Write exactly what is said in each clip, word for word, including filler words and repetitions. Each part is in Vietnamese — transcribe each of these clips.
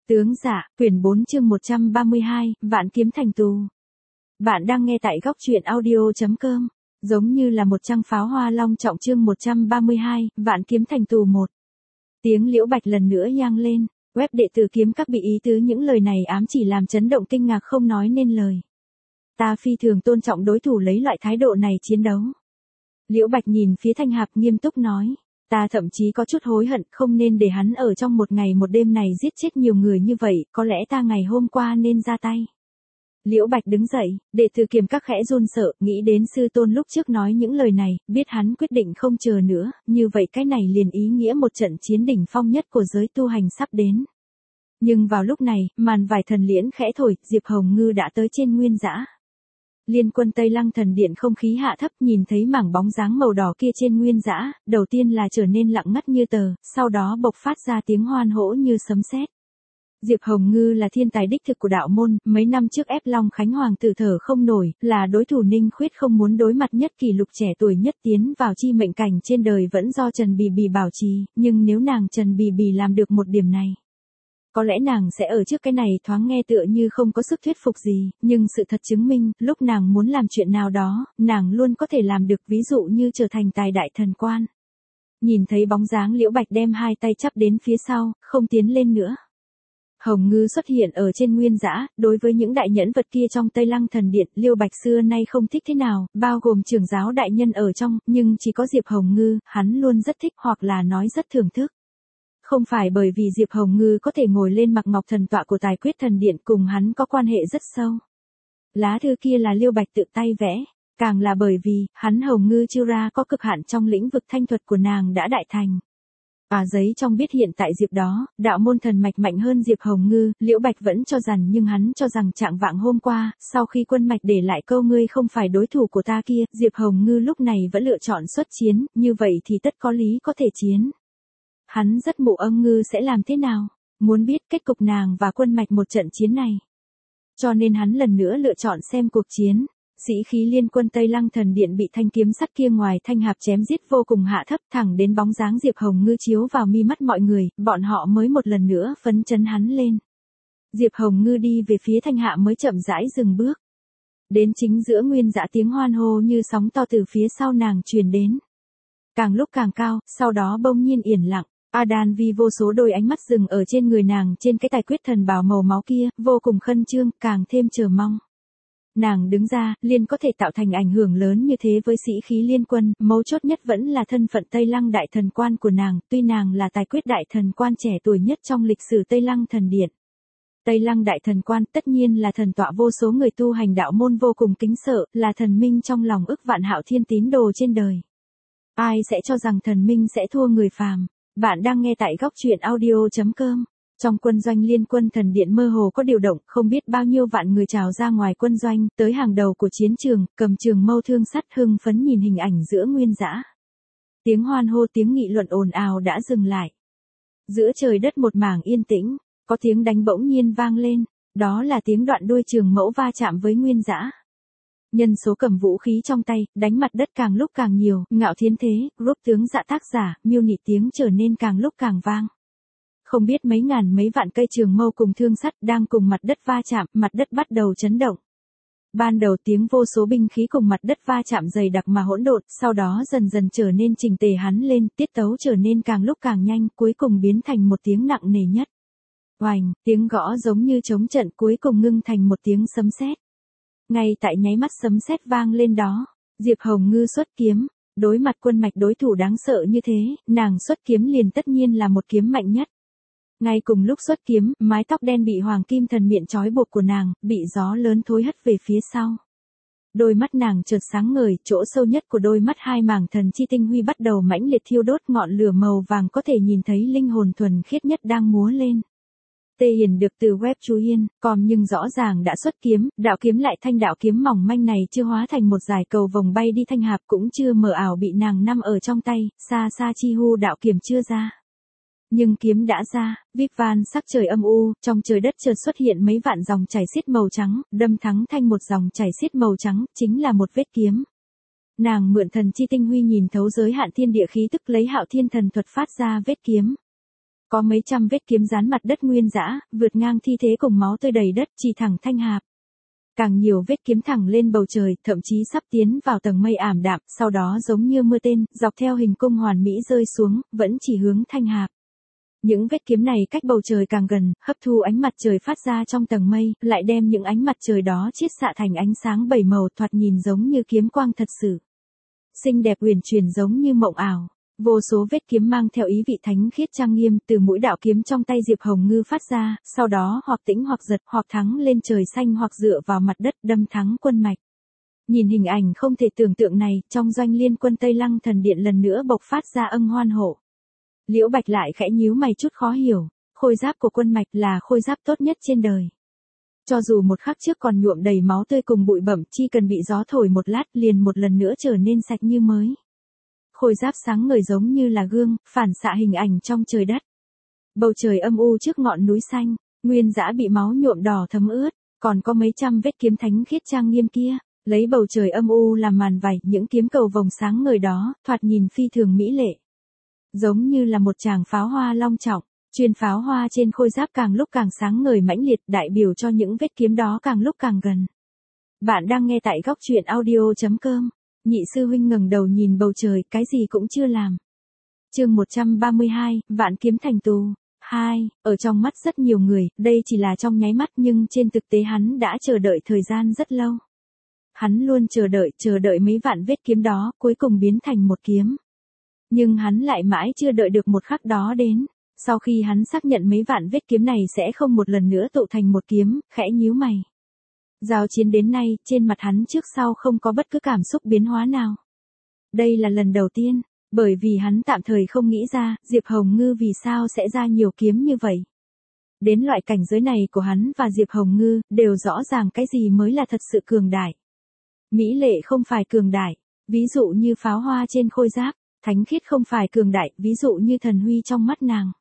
Tướng dạ, quyển bốn chương một trăm ba mươi hai, vạn kiếm thành tù. Bạn đang nghe tại góc truyện audio.com, giống như là một trăng pháo hoa long trọng chương một trăm ba mươi hai, vạn kiếm thành tù một. Tiếng liễu bạch lần nữa vang lên, web đệ tử kiếm các bị ý tứ những lời này ám chỉ làm chấn động kinh ngạc không nói nên lời. Ta phi thường tôn trọng đối thủ lấy loại thái độ này chiến đấu. Liễu bạch nhìn phía Thanh Hạp nghiêm túc nói. Ta thậm chí có chút hối hận không nên để hắn ở trong một ngày một đêm này giết chết nhiều người như vậy, có lẽ ta ngày hôm qua nên ra tay. Liễu Bạch đứng dậy, đệ tử Kiếm các khẽ run sợ, nghĩ đến sư tôn lúc trước nói những lời này, biết hắn quyết định không chờ nữa, như vậy cái này liền ý nghĩa một trận chiến đỉnh phong nhất của giới tu hành sắp đến. Nhưng vào lúc này, màn vải thần liễn khẽ thổi, Diệp Hồng Ngư đã tới trên nguyên dã. Liên quân Tây Lăng thần điện không khí hạ thấp nhìn thấy mảng bóng dáng màu đỏ kia trên nguyên dã, đầu tiên là trở nên lặng ngắt như tờ, sau đó bộc phát ra tiếng hoan hỗ như sấm sét. Diệp Hồng Ngư là thiên tài đích thực của đạo môn, mấy năm trước ép Long Khánh Hoàng tự thở không nổi, là đối thủ Ninh Khuyết không muốn đối mặt nhất kỷ lục trẻ tuổi nhất tiến vào chi mệnh cảnh trên đời vẫn do Trần Bì Bì bảo trì, nhưng nếu nàng Trần Bì Bì làm được một điểm này, có lẽ nàng sẽ ở trước cái này thoáng nghe tựa như không có sức thuyết phục gì, nhưng sự thật chứng minh, lúc nàng muốn làm chuyện nào đó, nàng luôn có thể làm được, ví dụ như trở thành tài đại thần quan. Nhìn thấy bóng dáng Liễu Bạch đem hai tay chắp đến phía sau, không tiến lên nữa. Hồng Ngư xuất hiện ở trên nguyên dã, đối với những đại nhẫn vật kia trong Tây Lăng thần điện, Liêu Bạch xưa nay không thích thế nào, bao gồm trưởng giáo đại nhân ở trong, nhưng chỉ có Diệp Hồng Ngư, hắn luôn rất thích hoặc là nói rất thưởng thức. Không phải bởi vì Diệp Hồng Ngư có thể ngồi lên mặc ngọc thần tọa của Tài Quyết thần điện cùng hắn có quan hệ rất sâu. Lá thư kia là Liêu Bạch tự tay vẽ, càng là bởi vì, hắn Hồng Ngư chiêu ra có cực hạn trong lĩnh vực thanh thuật của nàng đã đại thành. Và giấy trong biết hiện tại Diệp đó, đạo môn thần mạch mạnh hơn Diệp Hồng Ngư, Liễu Bạch vẫn cho rằng nhưng hắn cho rằng trạng vạng hôm qua, sau khi quân mạch để lại câu ngươi không phải đối thủ của ta kia, Diệp Hồng Ngư lúc này vẫn lựa chọn xuất chiến, như vậy thì tất có lý có thể chiến. Hắn rất mộ âm Ngư sẽ làm thế nào, muốn biết kết cục nàng và quân mạch một trận chiến này. Cho nên hắn lần nữa lựa chọn xem cuộc chiến. Sĩ khí liên quân Tây Lăng thần điện bị thanh kiếm sắt kia ngoài Thanh Hạp chém giết vô cùng hạ thấp thẳng đến bóng dáng Diệp Hồng Ngư chiếu vào mi mắt mọi người, bọn họ mới một lần nữa phấn chấn hắn lên. Diệp Hồng Ngư đi về phía Thanh Hạ mới chậm rãi dừng bước. Đến chính giữa nguyên dã tiếng hoan hô như sóng to từ phía sau nàng truyền đến. Càng lúc càng cao, sau đó bỗng nhiên yên lặng. Adan vì vô số đôi ánh mắt dừng ở trên người nàng trên cái tài quyết thần bào màu máu kia, vô cùng khẩn trương, càng thêm chờ mong. Nàng đứng ra, liền có thể tạo thành ảnh hưởng lớn như thế với sĩ khí liên quân, mấu chốt nhất vẫn là thân phận Tây Lăng đại thần quan của nàng, tuy nàng là tài quyết đại thần quan trẻ tuổi nhất trong lịch sử Tây Lăng thần điện. Tây Lăng đại thần quan tất nhiên là thần tọa vô số người tu hành đạo môn vô cùng kính sợ, là thần minh trong lòng ức vạn hạo thiên tín đồ trên đời. Ai sẽ cho rằng thần minh sẽ thua người phàm? Bạn đang nghe tại góc truyện audio.com. Trong quân doanh liên quân thần điện mơ hồ có điều động, không biết bao nhiêu vạn người trào ra ngoài quân doanh, tới hàng đầu của chiến trường, cầm trường mâu thương sắt hưng phấn nhìn hình ảnh giữa nguyên dã. Tiếng hoan hô tiếng nghị luận ồn ào đã dừng lại. Giữa trời đất một mảng yên tĩnh, có tiếng đánh bỗng nhiên vang lên, đó là tiếng đoạn đuôi trường mẫu va chạm với nguyên dã. Nhân số cầm vũ khí trong tay, đánh mặt đất càng lúc càng nhiều, Ngạo Thiên Thế, group tướng dạ tác giả, miêu nị tiếng trở nên càng lúc càng vang. Không biết mấy ngàn mấy vạn cây trường mâu cùng thương sắt đang cùng mặt đất va chạm, mặt đất bắt đầu chấn động. Ban đầu tiếng vô số binh khí cùng mặt đất va chạm dày đặc mà hỗn độn, sau đó dần dần trở nên chỉnh tề hắn lên, tiết tấu trở nên càng lúc càng nhanh, cuối cùng biến thành một tiếng nặng nề nhất. Oành, tiếng gõ giống như trống trận cuối cùng ngưng thành một tiếng sấm sét. Ngay tại nháy mắt sấm sét vang lên đó, Diệp Hồng Ngư xuất kiếm, đối mặt quân mạch đối thủ đáng sợ như thế, nàng xuất kiếm liền tất nhiên là một kiếm mạnh nhất. Ngay cùng lúc xuất kiếm, mái tóc đen bị hoàng kim thần miện trói buộc của nàng, bị gió lớn thối hất về phía sau. Đôi mắt nàng chợt sáng ngời, chỗ sâu nhất của đôi mắt hai mảng thần chi tinh huy bắt đầu mãnh liệt thiêu đốt ngọn lửa màu vàng có thể nhìn thấy linh hồn thuần khiết nhất đang múa lên. Tê Hiền được từ web chú Hiên, com nhưng rõ ràng đã xuất kiếm, đạo kiếm lại thanh đạo kiếm mỏng manh này chưa hóa thành một dải cầu vòng bay đi Thanh Hạp cũng chưa mờ ảo bị nàng nắm ở trong tay, xa xa chi hu đạo kiếm chưa ra. Nhưng kiếm đã ra, vip van sắc trời âm u, trong trời đất chợt xuất hiện mấy vạn dòng chảy xiết màu trắng, đâm thắng thanh một dòng chảy xiết màu trắng, chính là một vết kiếm. Nàng mượn thần chi tinh huy nhìn thấu giới hạn thiên địa khí tức lấy hạo thiên thần thuật phát ra vết kiếm. Có mấy trăm vết kiếm dán mặt đất nguyên dã, vượt ngang thi thể cùng máu tươi đầy đất, chỉ thẳng thanh hạp. Càng nhiều vết kiếm thẳng lên bầu trời, thậm chí sắp tiến vào tầng mây ảm đạm, sau đó giống như mưa tên, dọc theo hình cung hoàn mỹ rơi xuống, vẫn chỉ hướng thanh hạp. Những vết kiếm này cách bầu trời càng gần, hấp thu ánh mặt trời phát ra trong tầng mây, lại đem những ánh mặt trời đó chiết xạ thành ánh sáng bảy màu, thoạt nhìn giống như kiếm quang thật sự. Xinh đẹp uyển chuyển giống như mộng ảo. Vô số vết kiếm mang theo ý vị thánh khiết trang nghiêm từ mũi đạo kiếm trong tay Diệp Hồng Ngư phát ra, sau đó hoặc tĩnh hoặc giật, hoặc thắng lên trời xanh hoặc dựa vào mặt đất đâm thắng quân mạch. Nhìn hình ảnh không thể tưởng tượng này, trong doanh liên quân Tây Lăng Thần Điện lần nữa bộc phát ra âm hoan hổ. Liễu Bạch lại khẽ nhíu mày chút khó hiểu, khôi giáp của quân mạch là khôi giáp tốt nhất trên đời. Cho dù một khắc trước còn nhuộm đầy máu tươi cùng bụi bặm, chỉ cần bị gió thổi một lát liền một lần nữa trở nên sạch như mới. Khôi giáp sáng ngời giống như là gương, phản xạ hình ảnh trong trời đất. Bầu trời âm u trước ngọn núi xanh, nguyên dã bị máu nhuộm đỏ thấm ướt, còn có mấy trăm vết kiếm thánh khiết trang nghiêm kia, lấy bầu trời âm u làm màn vảy, những kiếm cầu vòng sáng ngời đó, thoạt nhìn phi thường mỹ lệ. Giống như là một tràng pháo hoa long trọng, chuyên pháo hoa trên khôi giáp càng lúc càng sáng ngời mãnh liệt, đại biểu cho những vết kiếm đó càng lúc càng gần. Bạn đang nghe tại góc truyện audio chấm com. Nhị sư huynh ngẩng đầu nhìn bầu trời, cái gì cũng chưa làm. Chương một trăm ba mươi hai, vạn kiếm thành tù. hai, ở trong mắt rất nhiều người, đây chỉ là trong nháy mắt nhưng trên thực tế hắn đã chờ đợi thời gian rất lâu. Hắn luôn chờ đợi, chờ đợi mấy vạn vết kiếm đó, cuối cùng biến thành một kiếm. Nhưng hắn lại mãi chưa đợi được một khắc đó đến. Sau khi hắn xác nhận mấy vạn vết kiếm này sẽ không một lần nữa tụ thành một kiếm, khẽ nhíu mày. Giao chiến đến nay, trên mặt hắn trước sau không có bất cứ cảm xúc biến hóa nào. Đây là lần đầu tiên, bởi vì hắn tạm thời không nghĩ ra, Diệp Hồng Ngư vì sao sẽ ra nhiều kiếm như vậy. Đến loại cảnh giới này của hắn và Diệp Hồng Ngư, đều rõ ràng cái gì mới là thật sự cường đại. Mỹ lệ không phải cường đại, ví dụ như pháo hoa trên khôi giáp, thánh khiết không phải cường đại, ví dụ như thần huy trong mắt nàng.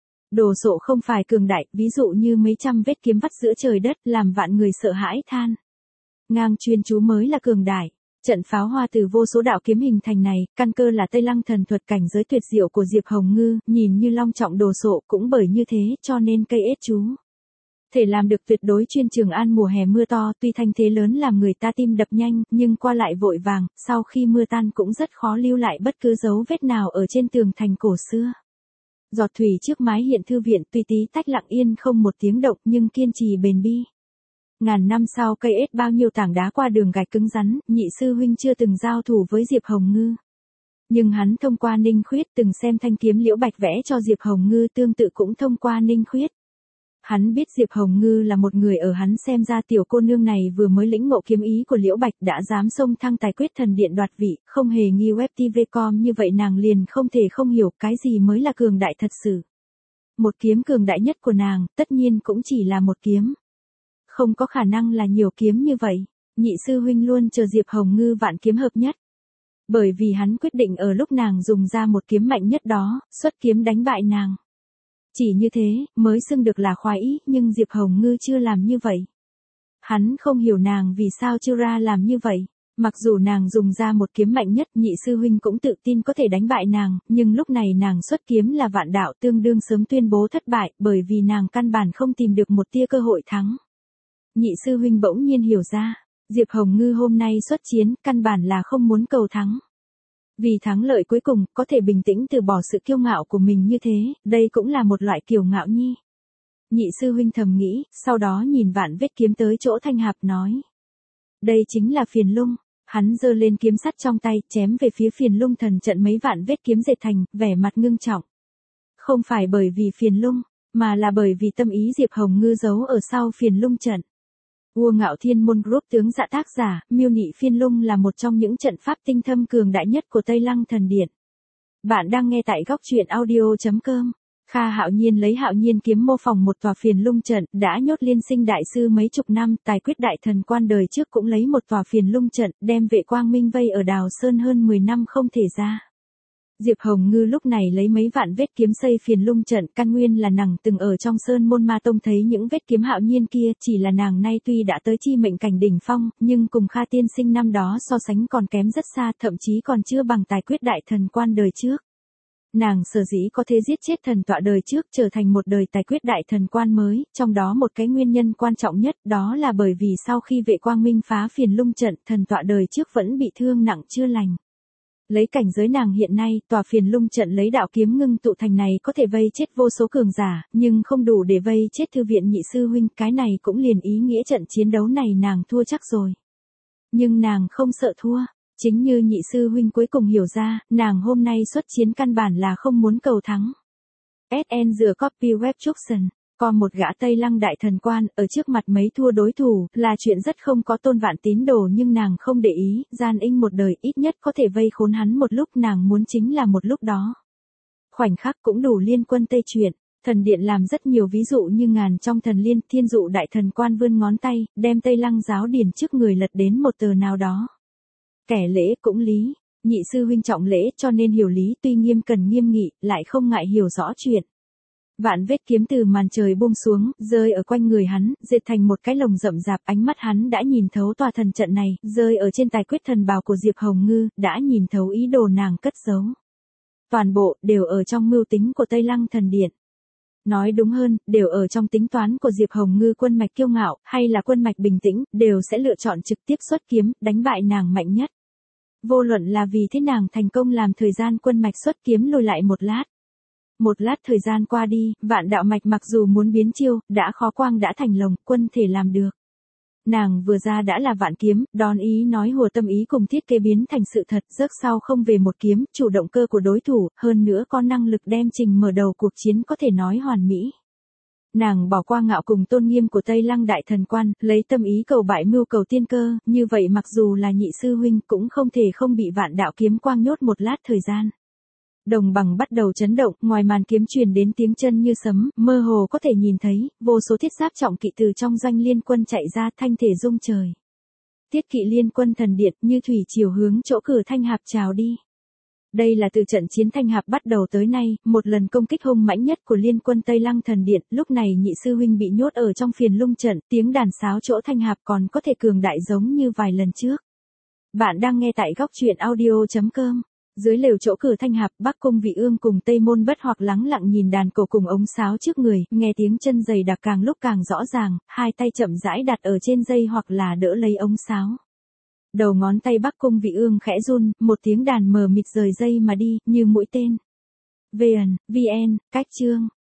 Đồ sộ không phải cường đại, ví dụ như mấy trăm vết kiếm vắt giữa trời đất, làm vạn người sợ hãi than. Ngang chuyên chú mới là cường đại. Trận pháo hoa từ vô số đạo kiếm hình thành này, căn cơ là Tây Lăng thần thuật cảnh giới tuyệt diệu của Diệp Hồng Ngư, nhìn như long trọng đồ sộ, cũng bởi như thế, cho nên cây ết chú. Thể làm được tuyệt đối chuyên Trường An mùa hè mưa to, tuy thanh thế lớn làm người ta tim đập nhanh, nhưng qua lại vội vàng, sau khi mưa tan cũng rất khó lưu lại bất cứ dấu vết nào ở trên tường thành cổ xưa. Giọt thủy trước mái hiện thư viện, tuy tí tách lặng yên không một tiếng động nhưng kiên trì bền bi. Ngàn năm sau cây ết bao nhiêu tảng đá qua đường gạch cứng rắn, nhị sư huynh chưa từng giao thủ với Diệp Hồng Ngư. Nhưng hắn thông qua Ninh Khuyết từng xem thanh kiếm Liễu Bạch vẽ cho Diệp Hồng Ngư, tương tự cũng thông qua Ninh Khuyết. Hắn biết Diệp Hồng Ngư là một người ở hắn xem ra tiểu cô nương này vừa mới lĩnh ngộ kiếm ý của Liễu Bạch đã dám xông thăng tài quyết thần điện đoạt vị, không hề nghi web ti vi com như vậy nàng liền không thể không hiểu cái gì mới là cường đại thật sự. Một kiếm cường đại nhất của nàng, tất nhiên cũng chỉ là một kiếm. Không có khả năng là nhiều kiếm như vậy, nhị sư huynh luôn chờ Diệp Hồng Ngư vạn kiếm hợp nhất. Bởi vì hắn quyết định ở lúc nàng dùng ra một kiếm mạnh nhất đó, xuất kiếm đánh bại nàng. Chỉ như thế, mới xưng được là khoái ý, nhưng Diệp Hồng Ngư chưa làm như vậy. Hắn không hiểu nàng vì sao chưa ra làm như vậy. Mặc dù nàng dùng ra một kiếm mạnh nhất, nhị sư huynh cũng tự tin có thể đánh bại nàng, nhưng lúc này nàng xuất kiếm là vạn đạo, tương đương sớm tuyên bố thất bại, bởi vì nàng căn bản không tìm được một tia cơ hội thắng. Nhị sư huynh bỗng nhiên hiểu ra, Diệp Hồng Ngư hôm nay xuất chiến, căn bản là không muốn cầu thắng. Vì thắng lợi cuối cùng, có thể bình tĩnh từ bỏ sự kiêu ngạo của mình như thế, đây cũng là một loại kiêu ngạo nhi. Nhị sư huynh thầm nghĩ, sau đó nhìn vạn vết kiếm tới chỗ thanh hạp nói. Đây chính là Phiền Lung. Hắn giơ lên kiếm sắt trong tay, chém về phía Phiền Lung thần trận mấy vạn vết kiếm dệt thành, vẻ mặt ngưng trọng. Không phải bởi vì Phiền Lung, mà là bởi vì tâm ý Diệp Hồng Ngư giấu ở sau Phiền Lung trận. Vua Ngạo Thiên Môn Group tướng Dạ tác giả, miêu nị Phiên Lung là một trong những trận pháp tinh thâm cường đại nhất của Tây Lăng Thần Điện. Bạn đang nghe tại góc truyện audio chấm com. Kha Hạo Nhiên lấy Hạo Nhiên kiếm mô phỏng một tòa Phiền Lung trận, đã nhốt Liên Sinh đại sư mấy chục năm, tài quyết đại thần quan đời trước cũng lấy một tòa Phiền Lung trận, đem Vệ Quang Minh vây ở Đào Sơn hơn mười năm không thể ra. Diệp Hồng Ngư lúc này lấy mấy vạn vết kiếm xây Phiền Lung trận, căn nguyên là nàng từng ở trong Sơn Môn Ma Tông thấy những vết kiếm Hạo Nhiên kia, chỉ là nàng nay tuy đã tới chi mệnh cảnh đỉnh phong, nhưng cùng Kha tiên sinh năm đó so sánh còn kém rất xa, thậm chí còn chưa bằng tài quyết đại thần quan đời trước. Nàng sở dĩ có thể giết chết thần tọa đời trước trở thành một đời tài quyết đại thần quan mới, trong đó một cái nguyên nhân quan trọng nhất đó là bởi vì sau khi vệ quang minh phá phiền lung trận, thần tọa đời trước vẫn bị thương nặng chưa lành. Lấy cảnh giới nàng hiện nay, tòa phiền lung trận lấy đạo kiếm ngưng tụ thành này có thể vây chết vô số cường giả, nhưng không đủ để vây chết thư viện nhị sư huynh, cái này cũng liền ý nghĩa trận chiến đấu này nàng thua chắc rồi. Nhưng nàng không sợ thua. Chính như nhị sư huynh cuối cùng hiểu ra, nàng hôm nay xuất chiến căn bản là không muốn cầu thắng. ét en dựa copy web Trukson, có một gã Tây Lăng đại thần quan, ở trước mặt mấy thua đối thủ, là chuyện rất không có tôn vạn tín đồ, nhưng nàng không để ý, gian inh một đời ít nhất có thể vây khốn hắn một lúc, nàng muốn chính là một lúc đó. Khoảnh khắc cũng đủ liên quân Tây chuyển. Thần điện làm rất nhiều ví dụ như ngàn trong thần liên, thiên dụ đại thần quan vươn ngón tay, đem Tây Lăng giáo điển trước người lật đến một tờ nào đó. Kẻ lễ cũng lý, nhị sư huynh trọng lễ cho nên hiểu lý, tuy nghiêm cần nghiêm nghị, lại không ngại hiểu rõ chuyện. Vạn vết kiếm từ màn trời buông xuống, rơi ở quanh người hắn, dệt thành một cái lồng rậm rạp, ánh mắt hắn đã nhìn thấu tòa thần trận này, rơi ở trên tài quyết thần bào của Diệp Hồng Ngư, đã nhìn thấu ý đồ nàng cất giấu. Toàn bộ, đều ở trong mưu tính của Tây Lăng thần điện. Nói đúng hơn, đều ở trong tính toán của Diệp Hồng Ngư, quân mạch kiêu ngạo, hay là quân mạch bình tĩnh, đều sẽ lựa chọn trực tiếp xuất kiếm, đánh bại nàng mạnh nhất. Vô luận là vì thế nàng thành công làm thời gian quân mạch xuất kiếm lùi lại một lát. Một lát thời gian qua đi, vạn đạo mạch mặc dù muốn biến chiêu, đã khó quang đã thành lồng, quân thể làm được. Nàng vừa ra đã là vạn kiếm, đón ý nói hùa tâm ý cùng thiết kế biến thành sự thật, rớt sau không về một kiếm, chủ động cơ của đối thủ, hơn nữa có năng lực đem trình mở đầu cuộc chiến có thể nói hoàn mỹ. Nàng bỏ qua ngạo cùng tôn nghiêm của Tây Lăng đại thần quan, lấy tâm ý cầu bại mưu cầu tiên cơ, như vậy mặc dù là nhị sư huynh cũng không thể không bị vạn đạo kiếm quang nhốt một lát thời gian. Đồng bằng bắt đầu chấn động, ngoài màn kiếm truyền đến tiếng chân như sấm, mơ hồ có thể nhìn thấy, vô số thiết giáp trọng kỵ từ trong doanh liên quân chạy ra, thanh thể rung trời. Tiết kỵ liên quân thần điện như thủy chiều hướng chỗ cửa Thanh Hạp trào đi. Đây là từ trận chiến Thanh Hạp bắt đầu tới nay, một lần công kích hung mãnh nhất của liên quân Tây Lăng thần điện, lúc này nhị sư huynh bị nhốt ở trong phiền lung trận, tiếng đàn sáo chỗ Thanh Hạp còn có thể cường đại giống như vài lần trước. Bạn đang nghe tại góc truyện audio chấm com. Dưới lều chỗ cửa Thanh Hạp, Bắc Cung Vị Ương cùng Tây Môn Bất Hoặc lắng lặng nhìn đàn cổ cùng ống sáo trước người, nghe tiếng chân giày đặc càng lúc càng rõ ràng, hai tay chậm rãi đặt ở trên dây hoặc là đỡ lấy ống sáo. Đầu ngón tay Bắc Cung Vị Ương khẽ run, một tiếng đàn mờ mịt rời dây mà đi, như mũi tên. vê en, vê en, cách chương.